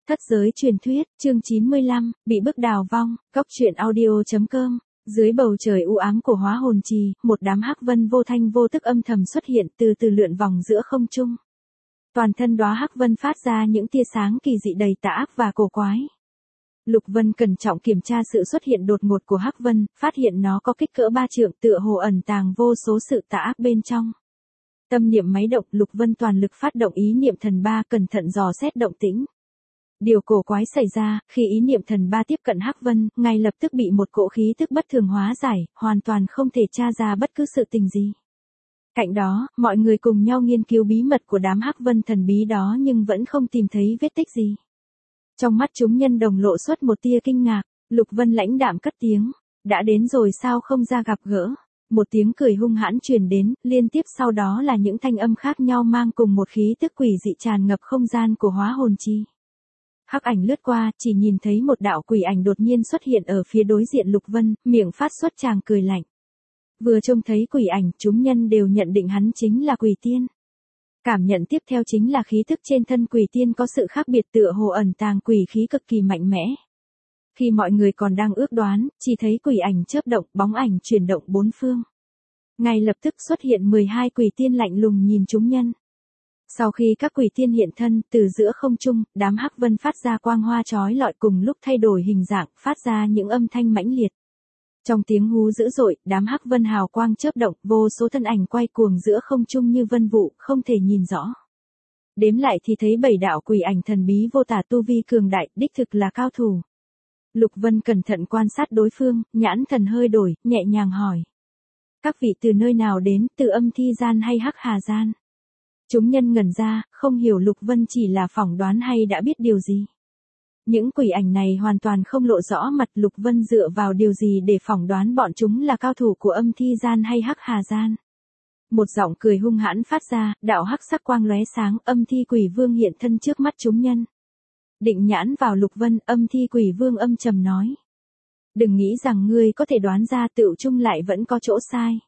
Thất giới truyền thuyết, chương 95, bị bức đào vong, góc truyện audio.com. Dưới bầu trời u ám của Hóa Hồn Trì, một đám hắc vân vô thanh vô tức âm thầm xuất hiện, từ từ lượn vòng giữa không trung. Toàn thân đóa hắc vân phát ra những tia sáng kỳ dị đầy tà ác và cổ quái. Lục Vân cẩn trọng kiểm tra sự xuất hiện đột ngột của hắc vân, phát hiện nó có kích cỡ 3 trượng, tựa hồ ẩn tàng vô số sự tà ác bên trong. Tâm niệm máy động, Lục Vân toàn lực phát động ý niệm thần ba, cẩn thận dò xét động tĩnh. Điều cổ quái xảy ra, khi ý niệm thần ba tiếp cận hắc vân, ngay lập tức bị một cỗ khí tức bất thường hóa giải, hoàn toàn không thể tra ra bất cứ sự tình gì. Cạnh đó, mọi người cùng nhau nghiên cứu bí mật của đám hắc vân thần bí đó nhưng vẫn không tìm thấy vết tích gì. Trong mắt chúng nhân đồng lộ xuất một tia kinh ngạc, Lục Vân lãnh đạm cất tiếng, đã đến rồi sao không ra gặp gỡ. Một tiếng cười hung hãn truyền đến, liên tiếp sau đó là những thanh âm khác nhau mang cùng một khí tức quỷ dị tràn ngập không gian của Hóa Hồn Trì. Hắc ảnh lướt qua, chỉ nhìn thấy một đạo quỷ ảnh đột nhiên xuất hiện ở phía đối diện Lục Vân, miệng phát xuất tràng cười lạnh. Vừa trông thấy quỷ ảnh, chúng nhân đều nhận định hắn chính là quỷ tiên. Cảm nhận tiếp theo chính là khí thức trên thân quỷ tiên có sự khác biệt, tựa hồ ẩn tàng quỷ khí cực kỳ mạnh mẽ. Khi mọi người còn đang ước đoán, chỉ thấy quỷ ảnh chớp động, bóng ảnh chuyển động bốn phương. Ngay lập tức xuất hiện 12 quỷ tiên lạnh lùng nhìn chúng nhân. Sau khi các quỷ tiên hiện thân, từ giữa không trung, đám hắc vân phát ra quang hoa chói lọi, cùng lúc thay đổi hình dạng, phát ra những âm thanh mãnh liệt. Trong tiếng hú dữ dội, đám hắc vân hào quang chớp động, vô số thân ảnh quay cuồng giữa không trung như vân vụ, không thể nhìn rõ. Đếm lại thì thấy 7 đạo quỷ ảnh thần bí vô tả, tu vi cường đại, đích thực là cao thủ. Lục Vân cẩn thận quan sát đối phương, nhãn thần hơi đổi, nhẹ nhàng hỏi. Các vị từ nơi nào đến, từ âm thi gian hay hắc hà gian? Chúng nhân ngẩn ra, không hiểu Lục Vân chỉ là phỏng đoán hay đã biết điều gì. Những quỷ ảnh này hoàn toàn không lộ rõ mặt, Lục Vân dựa vào điều gì để phỏng đoán bọn chúng là cao thủ của âm thi gian hay hắc hà gian. Một giọng cười hung hãn phát ra, đạo hắc sắc quang lóe sáng, âm thi quỷ vương hiện thân trước mắt chúng nhân. Định nhãn vào Lục Vân, âm thi quỷ vương âm trầm nói. Đừng nghĩ rằng ngươi có thể đoán ra, tựu chung lại vẫn có chỗ sai.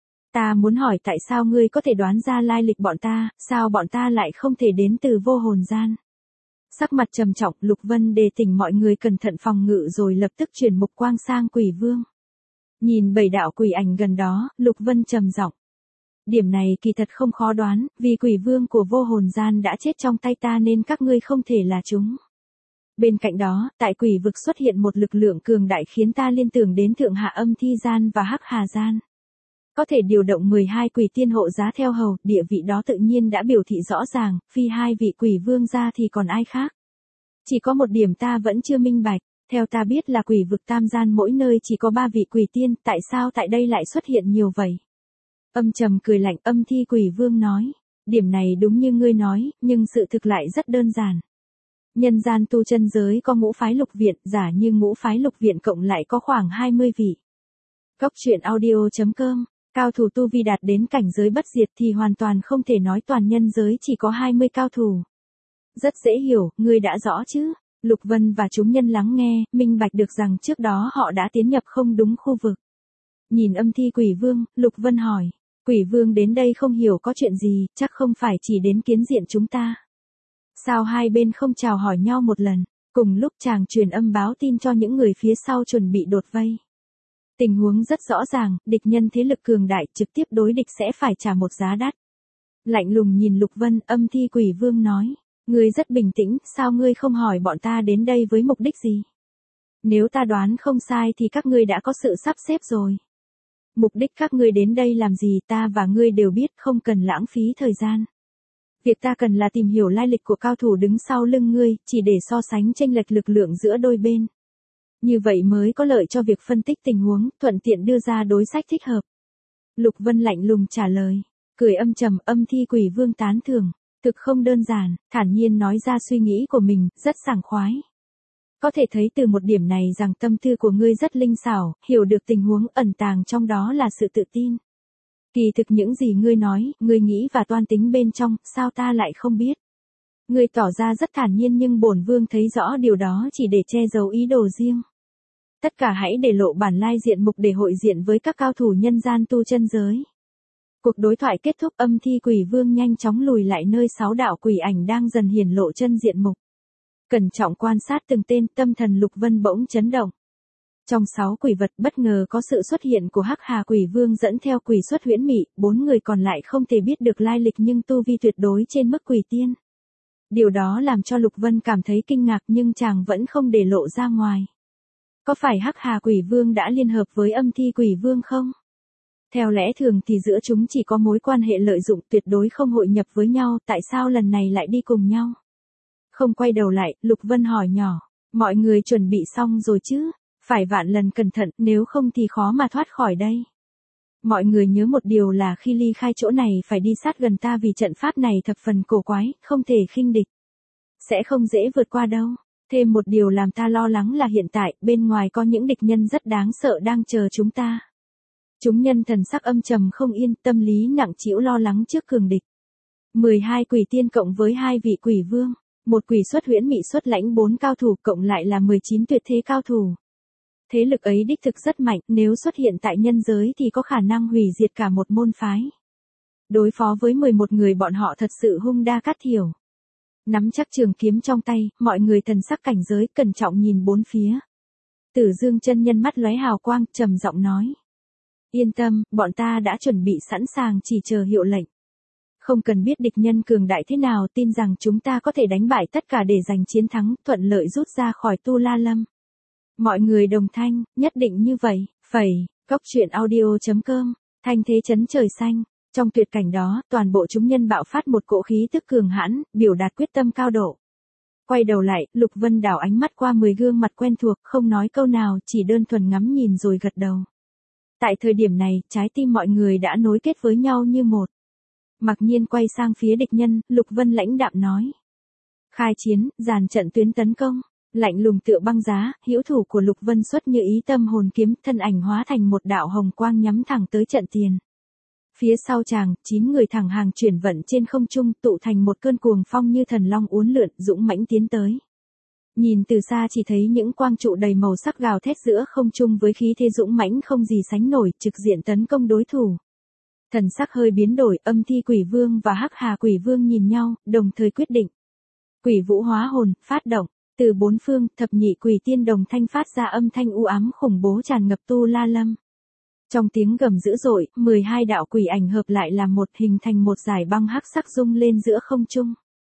Ta muốn hỏi tại sao ngươi có thể đoán ra lai lịch bọn ta, sao bọn ta lại không thể đến từ vô hồn gian. Sắc mặt trầm trọng, Lục Vân đề tỉnh mọi người cẩn thận phòng ngự rồi lập tức chuyển mục quang sang quỷ vương. Nhìn 7 đạo quỷ ảnh gần đó, Lục Vân trầm giọng. Điểm này kỳ thật không khó đoán, vì quỷ vương của vô hồn gian đã chết trong tay ta nên các ngươi không thể là chúng. Bên cạnh đó, tại quỷ vực xuất hiện một lực lượng cường đại khiến ta liên tưởng đến thượng hạ âm thi gian và hắc hà gian. Có thể điều động 12 quỷ tiên hộ giá theo hầu, địa vị đó tự nhiên đã biểu thị rõ ràng, phi 2 vị quỷ vương ra thì còn ai khác. Chỉ có một điểm ta vẫn chưa minh bạch, theo ta biết là quỷ vực tam gian mỗi nơi chỉ có 3 vị quỷ tiên, tại sao tại đây lại xuất hiện nhiều vậy? Âm trầm cười lạnh, âm thi quỷ vương nói, điểm này đúng như ngươi nói, nhưng sự thực lại rất đơn giản. Nhân gian tu chân giới có ngũ phái lục viện, giả như ngũ phái lục viện cộng lại có khoảng 20 vị. Góc truyện audio.com. Cao thủ tu vi đạt đến cảnh giới bất diệt thì hoàn toàn không thể nói toàn nhân giới chỉ có 20 cao thủ. Rất dễ hiểu, ngươi đã rõ chứ? Lục Vân và chúng nhân lắng nghe, minh bạch được rằng trước đó họ đã tiến nhập không đúng khu vực. Nhìn âm thi quỷ vương, Lục Vân hỏi, quỷ vương đến đây không hiểu có chuyện gì, chắc không phải chỉ đến kiến diện chúng ta. Sao hai bên không chào hỏi nhau một lần? Cùng lúc chàng truyền âm báo tin cho những người phía sau chuẩn bị đột vây. Tình huống rất rõ ràng, địch nhân thế lực cường đại, trực tiếp đối địch sẽ phải trả một giá đắt. Lạnh lùng nhìn Lục Vân, âm thi quỷ vương nói, ngươi rất bình tĩnh, sao ngươi không hỏi bọn ta đến đây với mục đích gì? Nếu ta đoán không sai thì các ngươi đã có sự sắp xếp rồi. Mục đích các ngươi đến đây làm gì ta và ngươi đều biết, không cần lãng phí thời gian. Việc ta cần là tìm hiểu lai lịch của cao thủ đứng sau lưng ngươi, chỉ để so sánh chênh lệch lực lượng giữa đôi bên. Như vậy mới có lợi cho việc phân tích tình huống, thuận tiện đưa ra đối sách thích hợp. Lục Vân lạnh lùng trả lời, cười âm trầm, âm thi quỷ vương tán thưởng, thực không đơn giản, thản nhiên nói ra suy nghĩ của mình, rất sảng khoái. Có thể thấy từ một điểm này rằng tâm tư của ngươi rất linh xảo, hiểu được tình huống ẩn tàng trong đó là sự tự tin. Kỳ thực những gì ngươi nói, ngươi nghĩ và toan tính bên trong, sao ta lại không biết? Ngươi tỏ ra rất thản nhiên nhưng bổn vương thấy rõ điều đó chỉ để che giấu ý đồ riêng. Tất cả hãy để lộ bản lai diện mục để hội diện với các cao thủ nhân gian tu chân giới. Cuộc đối thoại kết thúc, âm thi quỷ vương nhanh chóng lùi lại nơi 6 đạo quỷ ảnh đang dần hiển lộ chân diện mục. Cẩn trọng quan sát từng tên, tâm thần Lục Vân bỗng chấn động. Trong 6 quỷ vật bất ngờ có sự xuất hiện của Hắc Hà Quỷ Vương dẫn theo quỷ xuất huyễn mị, 4 người còn lại không thể biết được lai lịch nhưng tu vi tuyệt đối trên mức quỷ tiên. Điều đó làm cho Lục Vân cảm thấy kinh ngạc nhưng chàng vẫn không để lộ ra ngoài. Có phải Hắc Hà Quỷ Vương đã liên hợp với Âm Thi Quỷ Vương không? Theo lẽ thường thì giữa chúng chỉ có mối quan hệ lợi dụng, tuyệt đối không hội nhập với nhau, tại sao lần này lại đi cùng nhau? Không quay đầu lại, Lục Vân hỏi nhỏ, mọi người chuẩn bị xong rồi chứ? Phải vạn lần cẩn thận, nếu không thì khó mà thoát khỏi đây. Mọi người nhớ một điều là khi ly khai chỗ này phải đi sát gần ta vì trận pháp này thập phần cổ quái, không thể khinh địch. Sẽ không dễ vượt qua đâu. Thêm một điều làm ta lo lắng là hiện tại, bên ngoài có những địch nhân rất đáng sợ đang chờ chúng ta. Chúng nhân thần sắc âm trầm không yên, tâm lý nặng trĩu lo lắng trước cường địch. 12 quỷ tiên cộng với 2 vị quỷ vương, một quỷ xuất huyễn mị xuất lãnh 4 cao thủ cộng lại là 19 tuyệt thế cao thủ. Thế lực ấy đích thực rất mạnh, nếu xuất hiện tại nhân giới thì có khả năng hủy diệt cả một môn phái. Đối phó với 11 người bọn họ thật sự hung đa cát thiểu. Nắm chắc trường kiếm trong tay, mọi người thần sắc cảnh giới cẩn trọng nhìn bốn phía. Tử Dương chân nhân mắt lóe hào quang, trầm giọng nói. Yên tâm, bọn ta đã chuẩn bị sẵn sàng chỉ chờ hiệu lệnh. Không cần biết địch nhân cường đại thế nào, tin rằng chúng ta có thể đánh bại tất cả để giành chiến thắng, thuận lợi rút ra khỏi Tu La Lâm. Mọi người đồng thanh, nhất định như vậy, phẩy, cốc truyện audio.com, thanh thế chấn trời xanh. Trong tuyệt cảnh đó, toàn bộ chúng nhân bạo phát một cỗ khí tức cường hãn, biểu đạt quyết tâm cao độ. Quay đầu lại, Lục Vân đảo ánh mắt qua 10 gương mặt quen thuộc, không nói câu nào, chỉ đơn thuần ngắm nhìn rồi gật đầu. Tại thời điểm này, trái tim mọi người đã nối kết với nhau như một. Mặc nhiên quay sang phía địch nhân, Lục Vân lãnh đạm nói. Khai chiến, dàn trận tuyến tấn công. Lạnh lùng tựa băng giá, hữu thủ của Lục Vân xuất như ý tâm hồn kiếm, thân ảnh hóa thành một đạo hồng quang nhắm thẳng tới trận tiền. Phía sau chàng, 9 người thẳng hàng chuyển vận trên không trung, tụ thành một cơn cuồng phong như thần long uốn lượn, dũng mãnh tiến tới. Nhìn từ xa chỉ thấy những quang trụ đầy màu sắc gào thét giữa không trung với khí thế dũng mãnh không gì sánh nổi, trực diện tấn công đối thủ. Thần sắc hơi biến đổi, Âm Thi Quỷ Vương và Hắc Hà Quỷ Vương nhìn nhau, đồng thời quyết định. Quỷ Vũ hóa hồn, phát động. Từ bốn phương, thập nhị quỷ tiên đồng thanh phát ra âm thanh u ám khủng bố tràn ngập Tu La Lâm. Trong tiếng gầm dữ dội, 12 đạo quỷ ảnh hợp lại làm một, hình thành một dải băng hắc sắc rung lên giữa không trung.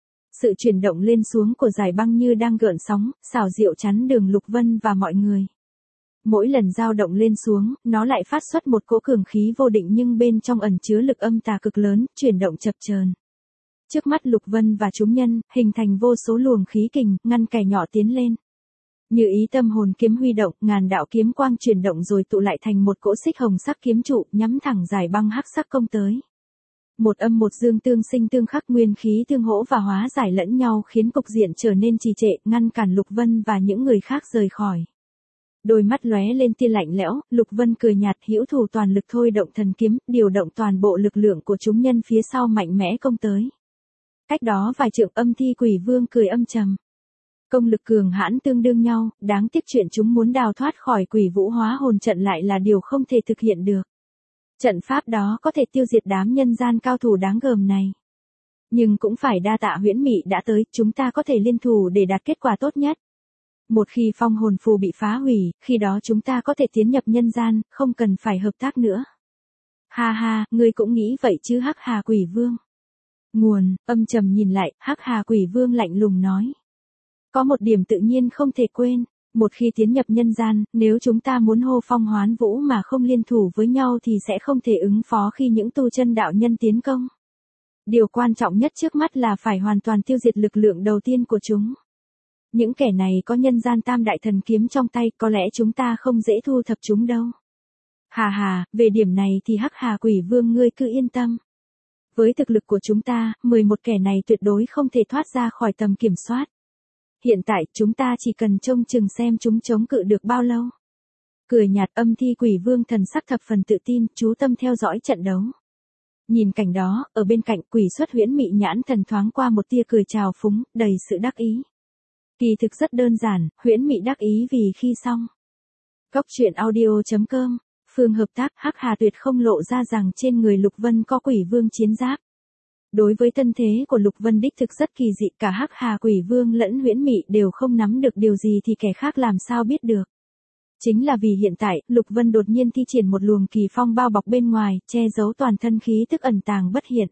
Sự chuyển động lên xuống của dải băng như đang gợn sóng, xảo diệu chắn đường Lục Vân và mọi người. Mỗi lần dao động lên xuống, nó lại phát xuất một cỗ cường khí vô định nhưng bên trong ẩn chứa lực âm tà cực lớn, chuyển động chập chờn. Trước mắt Lục Vân và chúng nhân, hình thành vô số luồng khí kình, ngăn kẻ nhỏ tiến lên. Như ý tâm hồn kiếm huy động, ngàn đạo kiếm quang chuyển động rồi tụ lại thành một cỗ xích hồng sắc kiếm trụ, nhắm thẳng dải băng hắc sắc công tới. Một âm một dương tương sinh tương khắc, nguyên khí tương hỗ và hóa giải lẫn nhau khiến cục diện trở nên trì trệ, ngăn cản Lục Vân và những người khác rời khỏi. Đôi mắt lóe lên tia lạnh lẽo, Lục Vân cười nhạt, hữu thủ toàn lực thôi động thần kiếm, điều động toàn bộ lực lượng của chúng nhân phía sau mạnh mẽ công tới. Cách đó vài trượng, Âm Thi Quỷ Vương cười âm trầm. Công lực cường hãn tương đương nhau, đáng tiếc chuyện chúng muốn đào thoát khỏi Quỷ Vũ hóa hồn trận lại là điều không thể thực hiện được. Trận pháp đó có thể tiêu diệt đám nhân gian cao thủ đáng gờm này. Nhưng cũng phải đa tạ huyễn mị đã tới, chúng ta có thể liên thủ để đạt kết quả tốt nhất. Một khi phong hồn phù bị phá hủy, khi đó chúng ta có thể tiến nhập nhân gian, không cần phải hợp tác nữa. Ha ha, ngươi cũng nghĩ vậy chứ Hắc Hà Quỷ Vương. Nguồn, âm trầm nhìn lại, Hắc Hà Quỷ Vương lạnh lùng nói. Có một điểm tự nhiên không thể quên, một khi tiến nhập nhân gian, nếu chúng ta muốn hô phong hoán vũ mà không liên thủ với nhau thì sẽ không thể ứng phó khi những tu chân đạo nhân tiến công. Điều quan trọng nhất trước mắt là phải hoàn toàn tiêu diệt lực lượng đầu tiên của chúng. Những kẻ này có nhân gian tam đại thần kiếm trong tay, có lẽ chúng ta không dễ thu thập chúng đâu. Hà hà, về điểm này thì Hắc Hà Quỷ Vương ngươi cứ yên tâm. Với thực lực của chúng ta, 11 kẻ này tuyệt đối không thể thoát ra khỏi tầm kiểm soát. Hiện tại, chúng ta chỉ cần trông chừng xem chúng chống cự được bao lâu. Cười nhạt, Âm Thi Quỷ Vương thần sắc thập phần tự tin, chú tâm theo dõi trận đấu. Nhìn cảnh đó, ở bên cạnh quỷ xuất huyễn mị nhãn thần thoáng qua một tia cười trào phúng, đầy sự đắc ý. Kỳ thực rất đơn giản, huyễn mị đắc ý vì khi xong. Cốc truyện audio.com, phương hợp tác, Hắc Hà tuyệt không lộ ra rằng trên người Lục Vân có Quỷ Vương chiến giáp. Đối với thân thế của Lục Vân đích thực rất kỳ dị, cả Hắc Hà Quỷ Vương lẫn Huyễn Mị đều không nắm được điều gì thì kẻ khác làm sao biết được. Chính là vì hiện tại, Lục Vân đột nhiên thi triển một luồng kỳ phong bao bọc bên ngoài, che giấu toàn thân khí tức ẩn tàng bất hiện.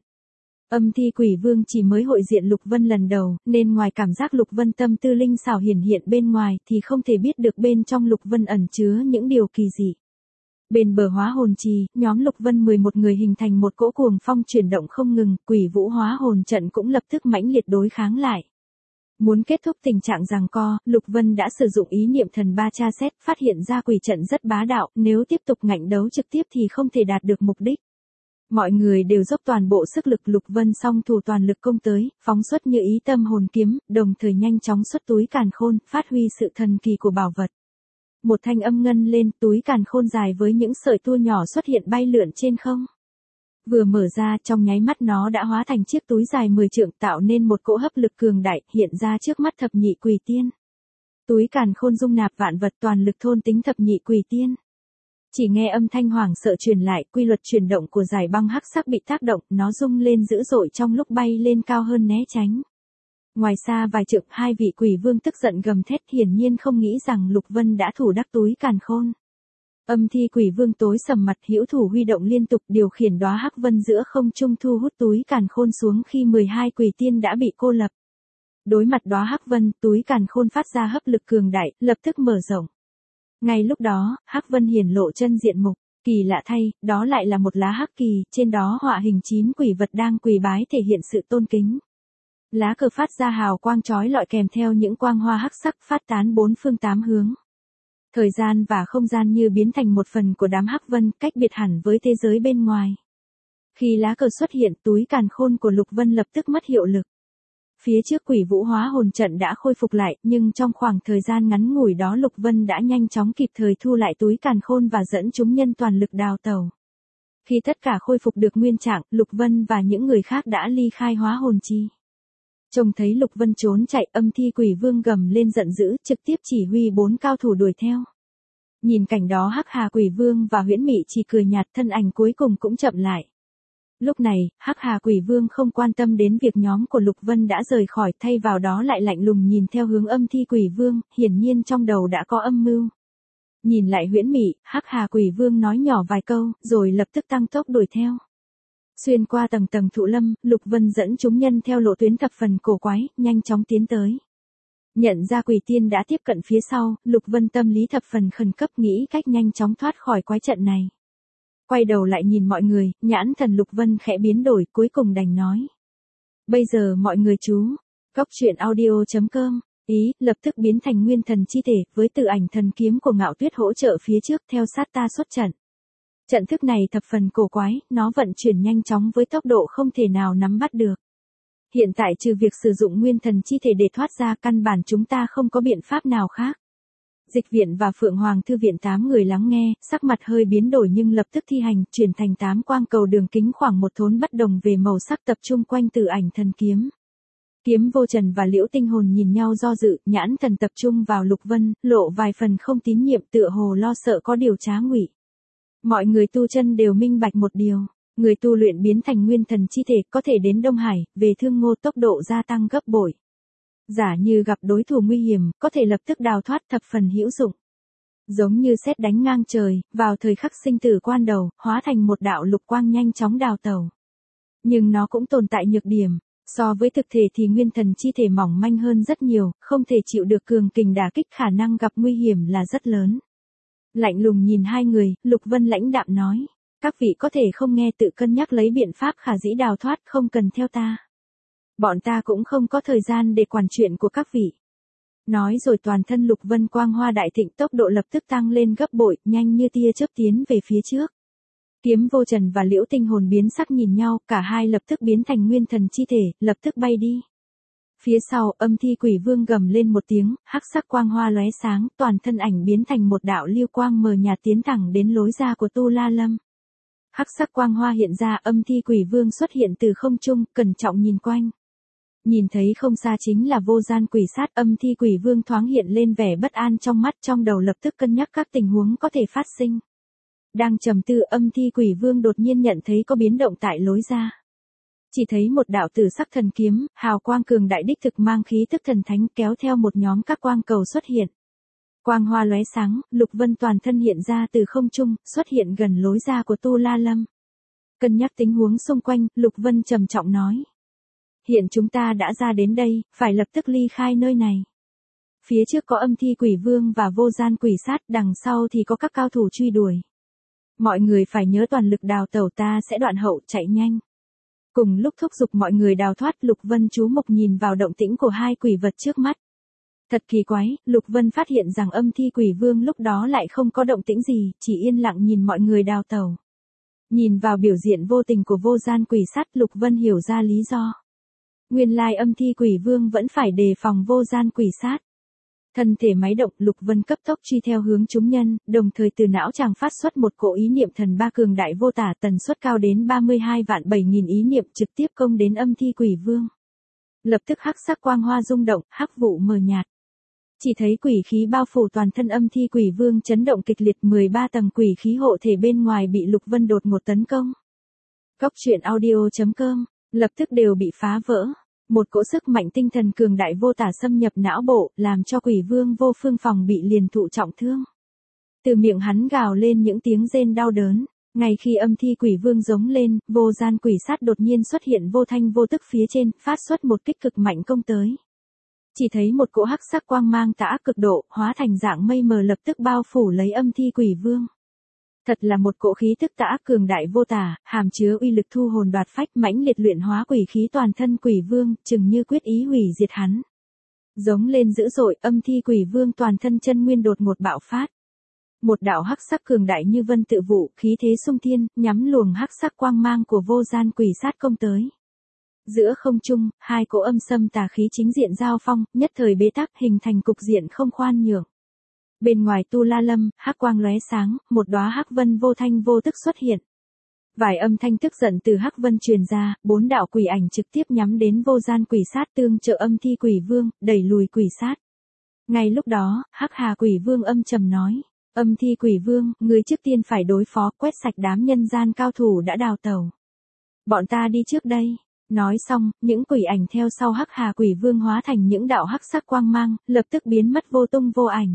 Âm Thi Quỷ Vương chỉ mới hội diện Lục Vân lần đầu, nên ngoài cảm giác Lục Vân tâm tư linh xảo hiển hiện bên ngoài thì không thể biết được bên trong Lục Vân ẩn chứa những điều kỳ dị. Bên bờ hóa hồn trì, nhóm Lục Vân 11 người hình thành một cỗ cuồng phong chuyển động không ngừng, quỷ vũ hóa hồn trận cũng lập tức mãnh liệt đối kháng lại. Muốn kết thúc tình trạng giằng co, Lục Vân đã sử dụng ý niệm thần ba tra xét, phát hiện ra quỷ trận rất bá đạo, nếu tiếp tục ngạnh đấu trực tiếp thì không thể đạt được mục đích. Mọi người đều dốc toàn bộ sức lực, Lục Vân song thủ toàn lực công tới, phóng xuất như ý tâm hồn kiếm, đồng thời nhanh chóng xuất túi càn khôn, phát huy sự thần kỳ của bảo vật. Một thanh âm ngân lên, túi càn khôn dài với những sợi tua nhỏ xuất hiện bay lượn trên không. Vừa mở ra, trong nháy mắt nó đã hóa thành chiếc túi dài 10 trượng, tạo nên một cỗ hấp lực cường đại, hiện ra trước mắt thập nhị quỷ tiên. Túi càn khôn dung nạp vạn vật, toàn lực thôn tính thập nhị quỷ tiên. Chỉ nghe âm thanh hoảng sợ truyền lại, quy luật chuyển động của giải băng hắc sắc bị tác động, nó rung lên dữ dội trong lúc bay lên cao hơn né tránh. Ngoài xa vài trượng, hai vị quỷ vương tức giận gầm thét, hiển nhiên không nghĩ rằng Lục Vân đã thủ đắc túi càn khôn. Âm Thi Quỷ Vương tối sầm mặt, hữu thủ huy động liên tục, điều khiển đóa hắc vân giữa không trung thu hút túi càn khôn xuống khi 12 quỷ tiên đã bị cô lập. Đối mặt đóa hắc vân, túi càn khôn phát ra hấp lực cường đại, lập tức mở rộng. Ngay lúc đó, hắc vân hiển lộ chân diện mục, kỳ lạ thay, đó lại là một lá hắc kỳ, trên đó họa hình 9 quỷ vật đang quỳ bái thể hiện sự tôn kính. Lá cờ phát ra hào quang chói lọi kèm theo những quang hoa hắc sắc phát tán bốn phương tám hướng. Thời gian và không gian như biến thành một phần của đám hắc vân, cách biệt hẳn với thế giới bên ngoài. Khi lá cờ xuất hiện, túi càn khôn của Lục Vân lập tức mất hiệu lực. Phía trước quỷ vũ hóa hồn trận đã khôi phục lại, nhưng trong khoảng thời gian ngắn ngủi đó Lục Vân đã nhanh chóng kịp thời thu lại túi càn khôn và dẫn chúng nhân toàn lực đào tẩu. Khi tất cả khôi phục được nguyên trạng, Lục Vân và những người khác đã ly khai hóa hồn chi. Trông thấy Lục Vân trốn chạy, Âm Thi Quỷ Vương gầm lên giận dữ, trực tiếp chỉ huy 4 cao thủ đuổi theo. Nhìn cảnh đó, Hắc Hà Quỷ Vương và Huyễn Mị chỉ cười nhạt, thân ảnh cuối cùng cũng chậm lại. Lúc này, Hắc Hà Quỷ Vương không quan tâm đến việc nhóm của Lục Vân đã rời khỏi, thay vào đó lại lạnh lùng nhìn theo hướng Âm Thi Quỷ Vương, hiển nhiên trong đầu đã có âm mưu. Nhìn lại Huyễn Mị, Hắc Hà Quỷ Vương nói nhỏ vài câu, rồi lập tức tăng tốc đuổi theo. Xuyên qua tầng tầng thụ lâm, Lục Vân dẫn chúng nhân theo lộ tuyến thập phần cổ quái, nhanh chóng tiến tới. Nhận ra quỷ tiên đã tiếp cận phía sau, Lục Vân tâm lý thập phần khẩn cấp, nghĩ cách nhanh chóng thoát khỏi quái trận này. Quay đầu lại nhìn mọi người, nhãn thần Lục Vân khẽ biến đổi, cuối cùng đành nói. Bây giờ mọi người chú, Góc Truyện Audio.com, ý, lập tức biến thành nguyên thần chi thể, với tự ảnh thần kiếm của Ngạo Tuyết hỗ trợ phía trước, theo sát ta xuất trận. Trận thức này thập phần cổ quái, nó vận chuyển nhanh chóng với tốc độ không thể nào nắm bắt được. Hiện tại trừ việc sử dụng nguyên thần chi thể để thoát ra, căn bản chúng ta không có biện pháp nào khác. Dịch Viện và Phượng Hoàng Thư Viện 8 người lắng nghe, sắc mặt hơi biến đổi nhưng lập tức thi hành, chuyển thành 8 quang cầu đường kính khoảng một thốn bất đồng về màu sắc tập trung quanh Tử Ảnh thần kiếm. Kiếm Vô Trần và Liễu Tinh Hồn nhìn nhau do dự, nhãn thần tập trung vào Lục Vân, lộ vài phần không tín nhiệm, tựa hồ lo sợ có điều trá ngụy. Mọi người tu chân đều minh bạch một điều, người tu luyện biến thành nguyên thần chi thể có thể đến Đông Hải, về Thương Ngô tốc độ gia tăng gấp bội. Giả như gặp đối thủ nguy hiểm, có thể lập tức đào thoát, thập phần hữu dụng. Giống như sét đánh ngang trời, vào thời khắc sinh tử quan đầu, hóa thành một đạo lục quang nhanh chóng đào tẩu. Nhưng nó cũng tồn tại nhược điểm, so với thực thể thì nguyên thần chi thể mỏng manh hơn rất nhiều, không thể chịu được cường kình đả kích, khả năng gặp nguy hiểm là rất lớn. Lạnh lùng nhìn hai người, Lục Vân lãnh đạm nói, các vị có thể không nghe tự cân nhắc lấy biện pháp khả dĩ đào thoát, không cần theo ta. Bọn ta cũng không có thời gian để quản chuyện của các vị. Nói rồi toàn thân Lục Vân quang hoa đại thịnh, tốc độ lập tức tăng lên gấp bội, nhanh như tia chớp tiến về phía trước. Kiếm Vô Trần và Liễu Tinh Hồn biến sắc nhìn nhau, cả hai lập tức biến thành nguyên thần chi thể, lập tức bay đi. Phía sau, Âm Thi Quỷ Vương gầm lên một tiếng, hắc sắc quang hoa lóe sáng, toàn thân ảnh biến thành một đạo lưu quang mờ nhạt tiến thẳng đến lối ra của Tu La Lâm. Hắc sắc quang hoa hiện ra, Âm Thi Quỷ Vương xuất hiện từ không trung, cẩn trọng nhìn quanh. Nhìn thấy không xa chính là Vô Gian Quỷ Sát, Âm Thi Quỷ Vương thoáng hiện lên vẻ bất an trong mắt, trong đầu lập tức cân nhắc các tình huống có thể phát sinh. Đang trầm tư, Âm Thi Quỷ Vương đột nhiên nhận thấy có biến động tại lối ra. Chỉ thấy một đạo tử sắc thần kiếm, hào quang cường đại đích thực mang khí tức thần thánh kéo theo một nhóm các quang cầu xuất hiện. Quang hoa lóe sáng, Lục Vân toàn thân hiện ra từ không trung, xuất hiện gần lối ra của Tu La Lâm. Cân nhắc tình huống xung quanh, Lục Vân trầm trọng nói. Hiện chúng ta đã ra đến đây, phải lập tức ly khai nơi này. Phía trước có Âm Thi Quỷ Vương và Vô Gian Quỷ Sát, đằng sau thì có các cao thủ truy đuổi. Mọi người phải nhớ toàn lực đào tẩu, ta sẽ đoạn hậu chạy nhanh. Cùng lúc thúc giục mọi người đào thoát, Lục Vân chú mục nhìn vào động tĩnh của hai quỷ vật trước mắt. Thật kỳ quái, Lục Vân phát hiện rằng Âm Thi Quỷ Vương lúc đó lại không có động tĩnh gì, chỉ yên lặng nhìn mọi người đào tẩu. Nhìn vào biểu diện vô tình của Vô Gian Quỷ Sát, Lục Vân hiểu ra lý do. Nguyên lai Âm Thi Quỷ Vương vẫn phải đề phòng Vô Gian Quỷ Sát. Thân thể máy động, Lục Vân cấp tốc truy theo hướng chúng nhân, đồng thời từ não chàng phát xuất một cỗ ý niệm thần ba cường đại vô tả, tần suất cao đến 32.000 ý niệm trực tiếp công đến Âm Thi Quỷ Vương. Lập tức hắc sắc quang hoa rung động, hắc vụ mờ nhạt. Chỉ thấy quỷ khí bao phủ toàn thân Âm Thi Quỷ Vương, chấn động kịch liệt, 13 tầng quỷ khí hộ thể bên ngoài bị Lục Vân đột ngột tấn công. Cóc truyện audio.com lập tức đều bị phá vỡ. Một cỗ sức mạnh tinh thần cường đại vô tả xâm nhập não bộ, làm cho Quỷ Vương Vô Phương phòng bị liền thụ trọng thương. Từ miệng hắn gào lên những tiếng rên đau đớn. Ngay khi Âm Thi Quỷ Vương giống lên, Vô Gian Quỷ Sát đột nhiên xuất hiện vô thanh vô tức phía trên, phát xuất một kích cực mạnh công tới. Chỉ thấy một cỗ hắc sắc quang mang tà ác cực độ, hóa thành dạng mây mờ lập tức bao phủ lấy Âm Thi Quỷ Vương. Thật là một cỗ khí tức tà ác cường đại vô tả, hàm chứa uy lực thu hồn đoạt phách, mãnh liệt luyện hóa quỷ khí toàn thân Quỷ Vương, chừng như quyết ý hủy diệt hắn. Giống lên dữ dội, Âm Thi Quỷ Vương toàn thân chân nguyên đột ngột bạo phát. Một đạo hắc sắc cường đại như vân tự vụ, khí thế xung thiên, nhắm luồng hắc sắc quang mang của Vô Gian Quỷ Sát công tới. Giữa không trung, hai cỗ âm xâm tà khí chính diện giao phong, nhất thời bế tắc, hình thành cục diện không khoan nhượng. Bên ngoài Tu La Lâm, hắc quang lóe sáng, một đóa hắc vân vô thanh vô tức xuất hiện. Vài âm thanh tức giận từ hắc vân truyền ra, 4 đạo quỷ ảnh trực tiếp nhắm đến Vô Gian Quỷ Sát, tương trợ Âm Thi Quỷ Vương, đẩy lùi quỷ sát. Ngay lúc đó, Hắc Hà Quỷ Vương âm trầm nói. Âm Thi Quỷ Vương, người trước tiên phải đối phó, quét sạch đám nhân gian cao thủ đã đào tẩu. Bọn ta đi trước đây. Nói xong, những quỷ ảnh theo sau Hắc Hà Quỷ Vương hóa thành những đạo hắc sắc quang mang, lập tức biến mất vô tung vô ảnh.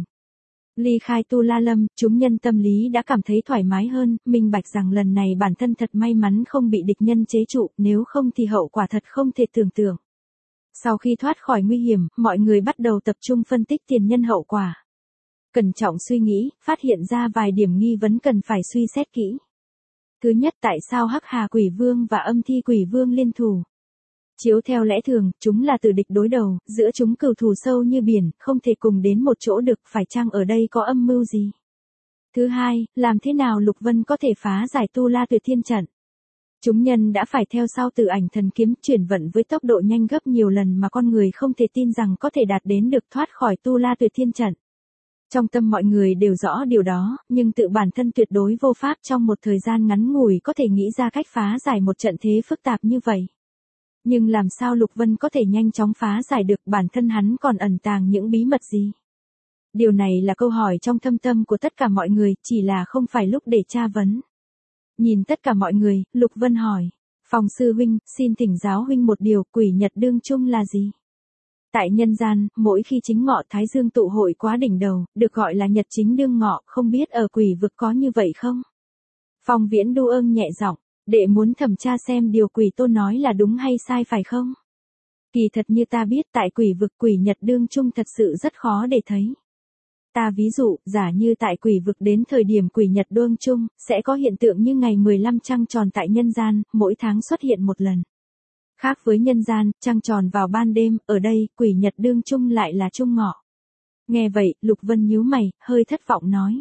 Ly khai Tu La Lâm, chúng nhân tâm lý đã cảm thấy thoải mái hơn, minh bạch rằng lần này bản thân thật may mắn không bị địch nhân chế trụ, nếu không thì hậu quả thật không thể tưởng tượng. Sau khi thoát khỏi nguy hiểm, mọi người bắt đầu tập trung phân tích tiền nhân hậu quả. Cẩn trọng suy nghĩ, phát hiện ra vài điểm nghi vấn cần phải suy xét kỹ. Thứ nhất, tại sao Hắc Hà Quỷ Vương và Âm Thi Quỷ Vương liên thủ? Chiếu theo lẽ thường, chúng là từ địch đối đầu, giữa chúng cừu thù sâu như biển, không thể cùng đến một chỗ được, phải chăng ở đây có âm mưu gì? Thứ hai, làm thế nào Lục Vân có thể phá giải Tu La Tuyệt Thiên trận? Chúng nhân đã phải theo sau Tử Ảnh Thần Kiếm chuyển vận với tốc độ nhanh gấp nhiều lần mà con người không thể tin rằng có thể đạt đến được thoát khỏi Tu La Tuyệt Thiên trận. Trong tâm mọi người đều rõ điều đó, nhưng tự bản thân tuyệt đối vô pháp trong một thời gian ngắn ngủi có thể nghĩ ra cách phá giải một trận thế phức tạp như vậy. Nhưng làm sao Lục Vân có thể nhanh chóng phá giải được, bản thân hắn còn ẩn tàng những bí mật gì? Điều này là câu hỏi trong thâm tâm của tất cả mọi người, chỉ là không phải lúc để tra vấn. Nhìn tất cả mọi người, Lục Vân hỏi. Phong sư huynh, xin thỉnh giáo huynh một điều, quỷ nhật đương chung là gì? Tại nhân gian, mỗi khi chính ngọ Thái Dương tụ hội quá đỉnh đầu, được gọi là nhật chính đương ngọ, không biết ở quỷ vực có như vậy không? Phong Viễn Du ương nhẹ giọng, đệ muốn thẩm tra xem điều quỷ tôn nói là đúng hay sai phải không? Kỳ thật như ta biết tại quỷ vực quỷ nhật đương chung thật sự rất khó để thấy. Ta ví dụ, giả như tại quỷ vực đến thời điểm quỷ nhật đương chung, sẽ có hiện tượng như ngày 15 trăng tròn tại nhân gian, mỗi tháng xuất hiện một lần. Khác với nhân gian, trăng tròn vào ban đêm, ở đây, quỷ nhật đương chung lại là chung ngọ. Nghe vậy, Lục Vân nhíu mày, hơi thất vọng nói.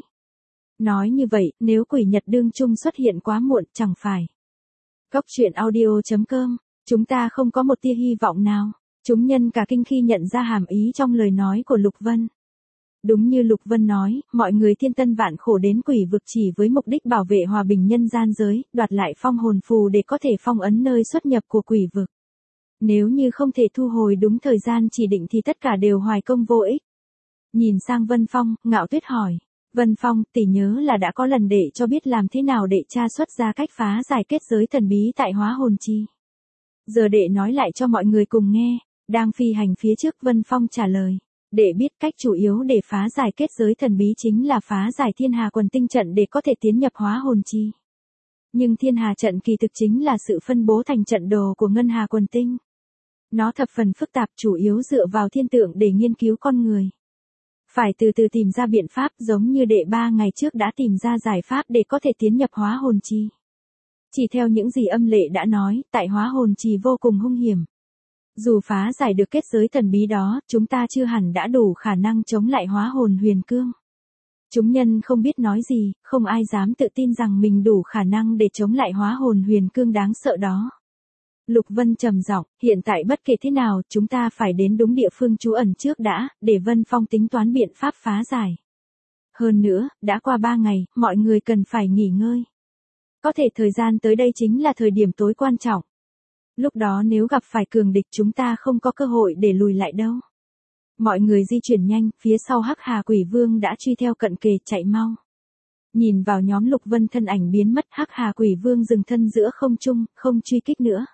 Nói như vậy, nếu quỷ nhật đương chung xuất hiện quá muộn, chẳng phải. Cóc truyện audio.com, chúng ta không có một tia hy vọng nào. Chúng nhân cả kinh khi nhận ra hàm ý trong lời nói của Lục Vân. Đúng như Lục Vân nói, mọi người thiên tân vạn khổ đến quỷ vực chỉ với mục đích bảo vệ hòa bình nhân gian giới, đoạt lại phong hồn phù để có thể phong ấn nơi xuất nhập của quỷ vực. Nếu như không thể thu hồi đúng thời gian chỉ định thì tất cả đều hoài công vô ích. Nhìn sang Vân Phong, Ngạo Tuyết hỏi. Vân Phong, tỷ nhớ là đã có lần đệ cho biết làm thế nào để tra xuất ra cách phá giải kết giới thần bí tại Hóa Hồn Chi. Giờ đệ nói lại cho mọi người cùng nghe. Đang phi hành phía trước Vân Phong trả lời. Đệ biết cách chủ yếu để phá giải kết giới thần bí chính là phá giải thiên hà quần tinh trận để có thể tiến nhập hóa hồn chi. Nhưng thiên hà trận kỳ thực chính là sự phân bố thành trận đồ của ngân hà quần tinh. Nó thập phần phức tạp, chủ yếu dựa vào thiên tượng để nghiên cứu con người. Phải từ từ tìm ra biện pháp, giống như đệ 3 ngày trước đã tìm ra giải pháp để có thể tiến nhập hóa hồn chi. Chỉ theo những gì âm lệ đã nói, tại hóa hồn trì vô cùng hung hiểm. Dù phá giải được kết giới thần bí đó, chúng ta chưa hẳn đã đủ khả năng chống lại hóa hồn huyền cương. Chúng nhân không biết nói gì, không ai dám tự tin rằng mình đủ khả năng để chống lại hóa hồn huyền cương đáng sợ đó. Lục Vân trầm giọng, hiện tại bất kể thế nào, chúng ta phải đến đúng địa phương trú ẩn trước đã, để Vân Phong tính toán biện pháp phá giải. Hơn nữa, đã qua 3 ngày, mọi người cần phải nghỉ ngơi. Có thể thời gian tới đây chính là thời điểm tối quan trọng. Lúc đó nếu gặp phải cường địch chúng ta không có cơ hội để lùi lại đâu. Mọi người di chuyển nhanh, phía sau Hắc Hà Quỷ Vương đã truy theo cận kề, chạy mau. Nhìn vào nhóm Lục Vân thân ảnh biến mất, Hắc Hà Quỷ Vương dừng thân giữa không trung, không truy kích nữa.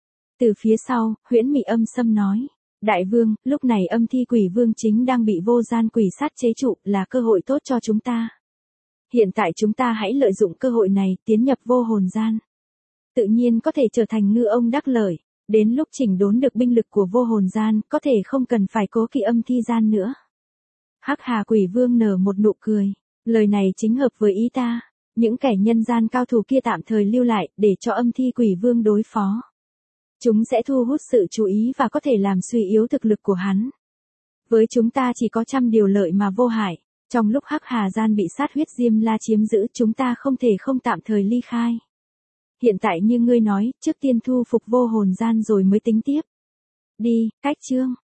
Từ phía sau, Huyễn Mị âm sâm nói. Đại vương, lúc này âm thi quỷ vương chính đang bị vô gian quỷ sát chế trụ, là cơ hội tốt cho chúng ta. Hiện tại chúng ta hãy lợi dụng cơ hội này, tiến nhập vô hồn gian. Tự nhiên có thể trở thành ngư ông đắc lợi. Đến lúc chỉnh đốn được binh lực của vô hồn gian, có thể không cần phải cố kỵ âm thi gian nữa. Hắc Hà Quỷ Vương nở một nụ cười. Lời này chính hợp với ý ta. Những kẻ nhân gian cao thủ kia tạm thời lưu lại, để cho âm thi quỷ vương đối phó. Chúng sẽ thu hút sự chú ý và có thể làm suy yếu thực lực của hắn. Với chúng ta chỉ có trăm điều lợi mà vô hại. Trong lúc Hắc Hà gian bị sát huyết Diêm La chiếm giữ, chúng ta không thể không tạm thời ly khai. Hiện tại như ngươi nói, trước tiên thu phục vô hồn gian rồi mới tính tiếp. Đi, cách chương.